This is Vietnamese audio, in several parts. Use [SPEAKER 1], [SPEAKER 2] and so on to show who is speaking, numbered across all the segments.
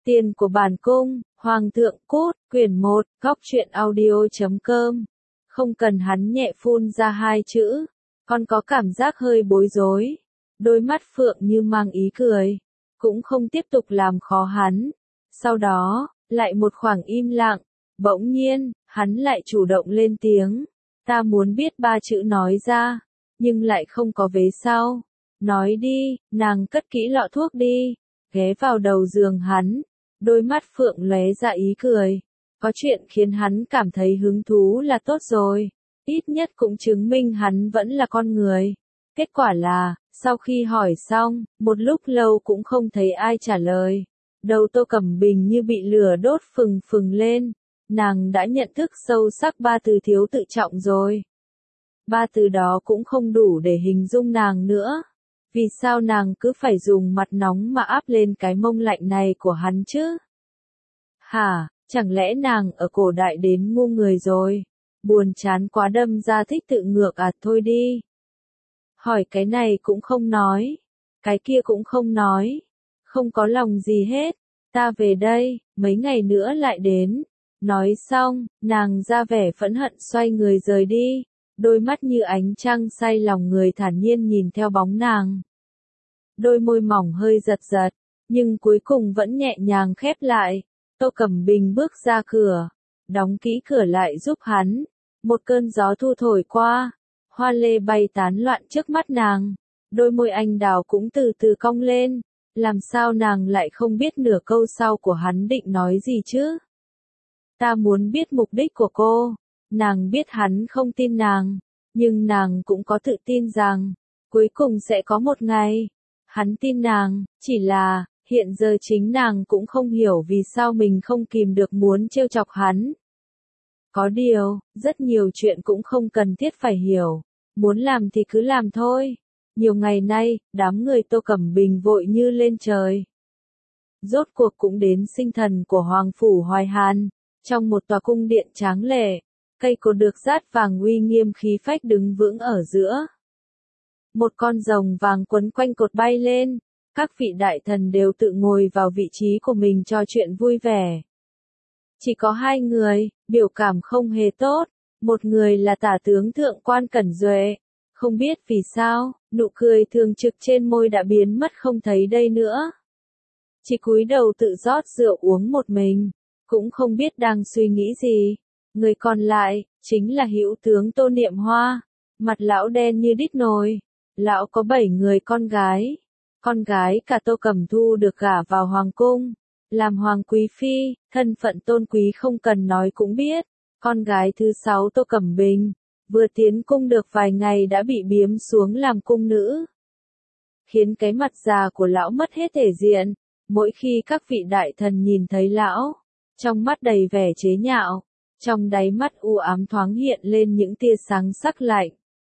[SPEAKER 1] Tiền của bản cung, Hoàng thượng cút, quyển 1, góc truyện audio.com. Không cần hắn nhẹ phun ra hai chữ, con có cảm giác hơi bối rối. Đôi mắt phượng như mang ý cười, cũng không tiếp tục làm khó hắn. Sau đó, lại một khoảng im lặng, bỗng nhiên, hắn lại chủ động lên tiếng. Ta muốn biết ba chữ nói ra, nhưng lại không có vế sau. Nói đi, nàng cất kỹ lọ thuốc đi, ghé vào đầu giường hắn. Đôi mắt phượng lóe ra ý cười. Có chuyện khiến hắn cảm thấy hứng thú là tốt rồi. Ít nhất cũng chứng minh hắn vẫn là con người. Kết quả là, sau khi hỏi xong, một lúc lâu cũng không thấy ai trả lời. Đầu Tô Cẩm Bình như bị lửa đốt phừng phừng lên. Nàng đã nhận thức sâu sắc ba từ thiếu tự trọng rồi. Ba từ đó cũng không đủ để hình dung nàng nữa. Vì sao nàng cứ phải dùng mặt nóng mà áp lên cái mông lạnh này của hắn chứ? Hả, chẳng lẽ nàng ở cổ đại đến ngu người rồi? Buồn chán quá đâm ra thích tự ngược à, thôi đi. Hỏi cái này cũng không nói, cái kia cũng không nói, không có lòng gì hết. Ta về đây, mấy ngày nữa lại đến. Nói xong, nàng ra vẻ phẫn hận xoay người rời đi. Đôi mắt như ánh trăng say lòng người thản nhiên nhìn theo bóng nàng. Đôi môi mỏng hơi giật giật, nhưng cuối cùng vẫn nhẹ nhàng khép lại. Tô Cẩm Bình bước ra cửa, đóng kỹ cửa lại giúp hắn. Một cơn gió thu thổi qua, hoa lê bay tán loạn trước mắt nàng. Đôi môi anh đào cũng từ từ cong lên. Làm sao nàng lại không biết nửa câu sau của hắn định nói gì chứ? Ta muốn biết mục đích của cô. Nàng biết hắn không tin nàng, nhưng nàng cũng có tự tin rằng, cuối cùng sẽ có một ngày, hắn tin nàng, chỉ là, hiện giờ chính nàng cũng không hiểu vì sao mình không kìm được muốn trêu chọc hắn. Có điều, rất nhiều chuyện cũng không cần thiết phải hiểu, muốn làm thì cứ làm thôi. Nhiều ngày nay, đám người Tô Cẩm Bình vội như lên trời. Rốt cuộc cũng đến sinh thần của Hoàng Phủ Hoài Hàn, trong một tòa cung điện tráng lệ. Cây cột được dát vàng uy nghiêm khí phách đứng vững ở giữa. Một con rồng vàng quấn quanh cột bay lên, các vị đại thần đều tự ngồi vào vị trí của mình trò chuyện vui vẻ. Chỉ có hai người, biểu cảm không hề tốt, một người là tả tướng thượng quan Cẩn Duệ. Không biết vì sao, nụ cười thường trực trên môi đã biến mất không thấy đây nữa. Chỉ cúi đầu tự rót rượu uống một mình, cũng không biết đang suy nghĩ gì. Người còn lại, chính là hữu tướng Tô Niệm Hoa, mặt lão đen như đít nồi. Lão có 7 người con gái. Con gái cả Tô Cẩm Thu được gả vào hoàng cung, làm hoàng quý phi, thân phận tôn quý không cần nói cũng biết. Con gái thứ 6 Tô Cẩm Bình, vừa tiến cung được vài ngày đã bị biếm xuống làm cung nữ. Khiến cái mặt già của lão mất hết thể diện, mỗi khi các vị đại thần nhìn thấy lão, trong mắt đầy vẻ chế nhạo. Trong đáy mắt u ám thoáng hiện lên những tia sáng sắc lạnh.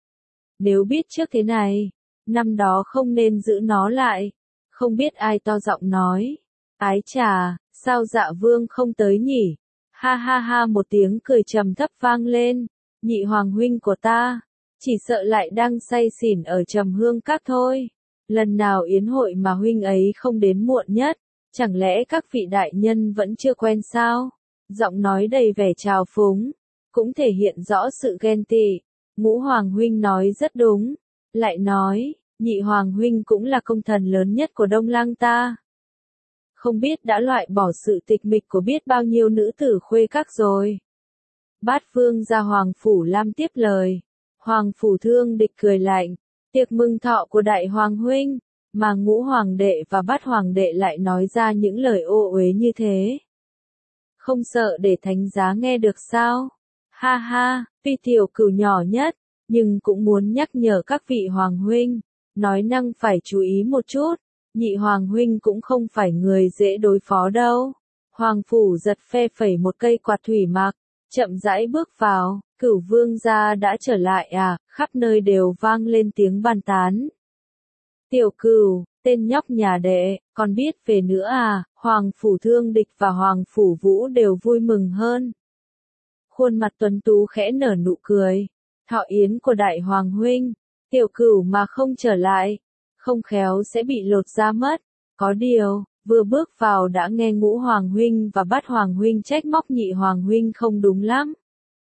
[SPEAKER 1] Nếu biết trước thế này, năm đó không nên giữ nó lại. Không biết ai to giọng nói. Ái chà, sao Dạ Vương không tới nhỉ? Ha ha ha, một tiếng cười trầm thấp vang lên. Nhị hoàng huynh của ta, chỉ sợ lại đang say xỉn ở Trầm Hương Các thôi. Lần nào yến hội mà huynh ấy không đến muộn nhất, chẳng lẽ các vị đại nhân vẫn chưa quen sao? Giọng nói đầy vẻ trào phúng, cũng thể hiện rõ sự ghen tị. Ngũ Hoàng huynh nói rất đúng, lại nói, Nhị Hoàng huynh cũng là công thần lớn nhất của Đông Lăng ta. Không biết đã loại bỏ sự tịch mịch của biết bao nhiêu nữ tử khuê các rồi. Bát Vương ra Hoàng Phủ Lam tiếp lời. Hoàng Phủ Thương Địch cười lạnh, tiệc mừng thọ của Đại Hoàng huynh, mà Ngũ Hoàng đệ và Bát Hoàng đệ lại nói ra những lời ô uế như thế. Không sợ để thánh giá nghe được sao? Ha ha, tuy tiểu cửu nhỏ nhất, nhưng cũng muốn nhắc nhở các vị hoàng huynh, nói năng phải chú ý một chút. Nhị hoàng huynh cũng không phải người dễ đối phó đâu. Hoàng phủ giật phe phẩy một cây quạt thủy mặc, chậm rãi bước vào. Cửu vương gia đã trở lại à? Khắp nơi đều vang lên tiếng bàn tán. Tiểu cửu, tên nhóc nhà đệ, còn biết về nữa à? Hoàng Phủ Thương Địch và Hoàng Phủ Vũ đều vui mừng hơn. Khuôn mặt tuấn tú khẽ nở nụ cười. Thọ yến của Đại Hoàng huynh, tiểu cửu mà không trở lại, không khéo sẽ bị lột da mất. Có điều, Vừa bước vào đã nghe Ngũ Hoàng huynh và Bát Hoàng huynh trách móc Nhị Hoàng huynh không đúng lắm.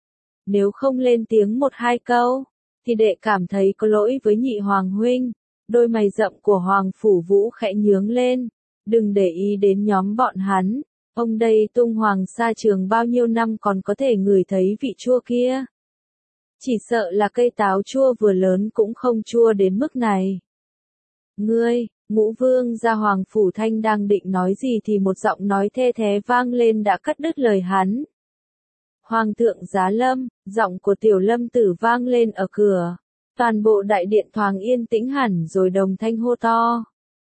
[SPEAKER 1] Nếu không lên tiếng một hai câu, thì đệ cảm thấy có lỗi với Nhị Hoàng huynh. Đôi mày rậm của Hoàng Phủ Vũ khẽ nhướng lên, đừng để ý đến nhóm bọn hắn, ông đây tung hoàng sa trường bao nhiêu năm còn có thể ngửi thấy vị chua kia. Chỉ sợ là cây táo chua vừa lớn cũng không chua đến mức này. Ngươi, Ngũ Vương gia Hoàng Phủ Thanh đang định nói gì thì một giọng nói thê thé vang lên đã cắt đứt lời hắn. Hoàng thượng giá lâm, giọng của Tiểu Lâm Tử vang lên ở cửa. Toàn bộ đại điện thoáng yên tĩnh hẳn rồi đồng thanh hô to.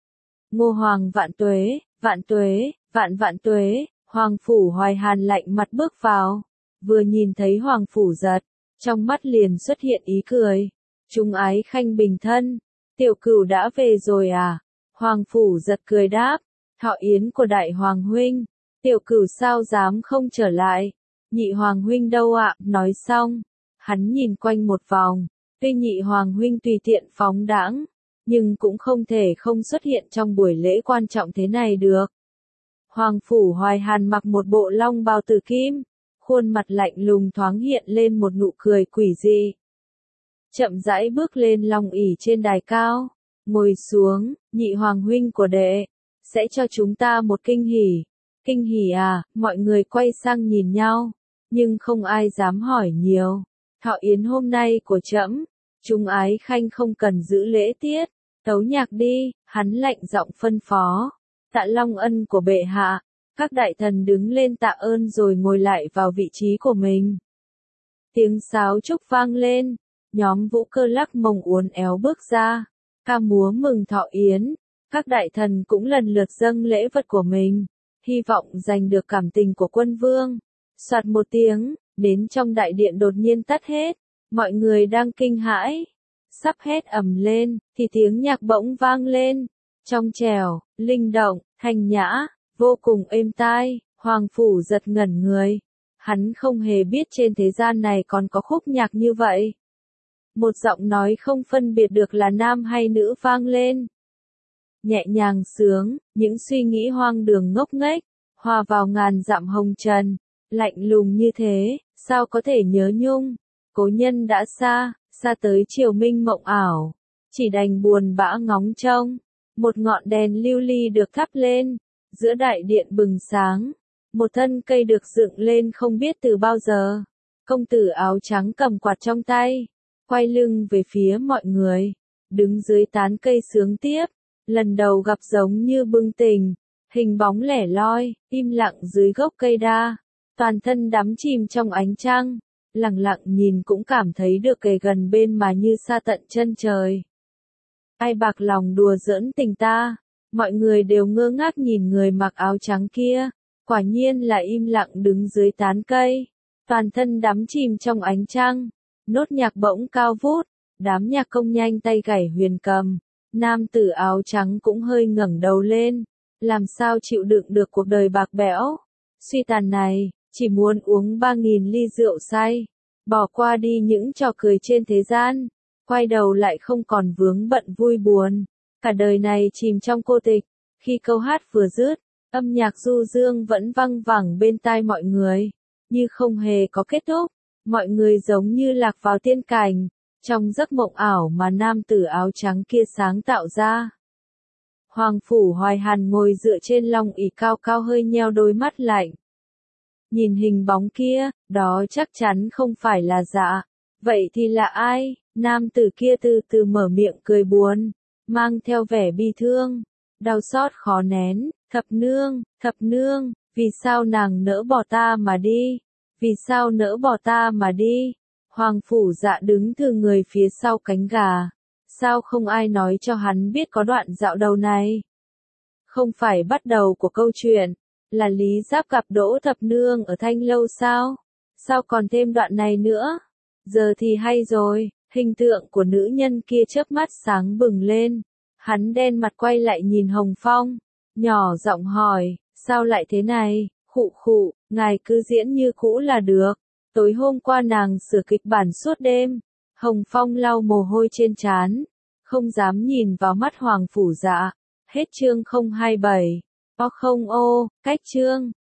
[SPEAKER 1] Ngô Hoàng vạn tuế, vạn tuế, vạn vạn tuế. Hoàng Phủ Hoài Hàn lạnh mặt bước vào. Vừa nhìn thấy Hoàng Phủ Giật, trong mắt liền xuất hiện ý cười. Chúng ái khanh bình thân. Tiểu Cửu đã về rồi à? Hoàng Phủ Giật cười đáp. Thọ yến của Đại Hoàng huynh. Tiểu Cửu sao dám không trở lại? Nhị Hoàng huynh đâu ạ? Nói xong, hắn nhìn quanh một vòng. Tuy Nhị Hoàng huynh tùy tiện phóng đãng, nhưng cũng không thể không xuất hiện trong buổi lễ quan trọng thế này được. Hoàng Phủ Hoài Hàn mặc một bộ long bào tử kim, khuôn mặt lạnh lùng thoáng hiện lên một nụ cười quỷ dị. Chậm rãi bước lên long ỷ trên đài cao, ngồi xuống, Nhị Hoàng huynh của đệ, sẽ cho chúng ta một kinh hỉ. Kinh hỉ à? Mọi người quay sang nhìn nhau, nhưng không ai dám hỏi nhiều. Thọ yến hôm nay của trẫm, chúng ái khanh không cần giữ lễ tiết, tấu nhạc đi, hắn lạnh giọng phân phó. Tạ long ân của bệ hạ, các đại thần đứng lên tạ ơn rồi ngồi lại vào vị trí của mình. Tiếng sáo trúc vang lên, nhóm Vũ Cơ lắc mông uốn éo bước ra, ca múa mừng thọ yến, các đại thần cũng lần lượt dâng lễ vật của mình, hy vọng giành được cảm tình của quân vương. Soạt một tiếng, đến trong đại điện đột nhiên tắt hết, mọi người đang kinh hãi, sắp hét ầm lên, thì tiếng nhạc bỗng vang lên, trong trẻo, linh động, thanh nhã, vô cùng êm tai. Hoàng Phủ Giật ngẩn người, hắn không hề biết trên thế gian này còn có khúc nhạc như vậy. Một giọng nói không phân biệt được là nam hay nữ vang lên. Nhẹ nhàng sướng, những suy nghĩ hoang đường ngốc nghếch, hòa vào ngàn dặm hồng trần. Lạnh lùng như thế, sao có thể nhớ nhung, cố nhân đã xa, xa tới triều minh mộng ảo, chỉ đành buồn bã ngóng trông, một ngọn đèn lưu ly được thắp lên, giữa đại điện bừng sáng, một thân cây được dựng lên không biết từ bao giờ, công tử áo trắng cầm quạt trong tay, quay lưng về phía mọi người, đứng dưới tán cây sướng tiếp, lần đầu gặp giống như bừng tỉnh, hình bóng lẻ loi, im lặng dưới gốc cây đa. Toàn thân đắm chìm trong ánh trăng, lặng lặng nhìn cũng cảm thấy được kề gần bên mà như xa tận chân trời. Ai bạc lòng đùa giỡn tình ta, mọi người đều ngơ ngác nhìn người mặc áo trắng kia, quả nhiên là im lặng đứng dưới tán cây, toàn thân đắm chìm trong ánh trăng, nốt nhạc bỗng cao vút, đám nhạc công nhanh tay gảy huyền cầm, nam tử áo trắng cũng hơi ngẩng đầu lên, làm sao chịu đựng được cuộc đời bạc bẽo, suy tàn này. Chỉ muốn uống 3.000 ly rượu say, bỏ qua đi những trò cười trên thế gian, quay đầu lại không còn vướng bận vui buồn, cả đời này chìm trong cô tịch. Khi câu hát vừa dứt, âm nhạc du dương vẫn văng vẳng bên tai mọi người, như không hề có kết thúc, mọi người giống như lạc vào tiên cảnh, trong giấc mộng ảo mà nam tử áo trắng kia sáng tạo ra. Hoàng Phủ Hoài Hàn ngồi dựa trên long ỷ cao cao hơi nheo đôi mắt lạnh. Nhìn hình bóng kia, đó chắc chắn không phải là dạ. Vậy thì là ai? Nam tử kia từ từ mở miệng cười buồn, mang theo vẻ bi thương, đau xót khó nén. Thập nương, vì sao nàng nỡ bỏ ta mà đi? Vì sao nỡ bỏ ta mà đi? Hoàng Phủ Dạ đứng từ người phía sau cánh gà. Sao không ai nói cho hắn biết có đoạn dạo đầu này? Không phải bắt đầu của câu chuyện là Lý Giáp gặp Đỗ Thập Nương ở Thanh Lâu sao? Sao còn thêm đoạn này nữa? Giờ thì hay rồi, hình tượng của nữ nhân kia chớp mắt sáng bừng lên. Hắn đen mặt quay lại nhìn Hồng Phong, nhỏ giọng hỏi, sao lại thế này? Khụ khụ, ngài cứ diễn như cũ là được. Tối hôm qua nàng sửa kịch bản suốt đêm. Hồng Phong lau mồ hôi trên trán, không dám nhìn vào mắt Hoàng Phủ Dạ. Hết chương 027. O không ô, cách chương.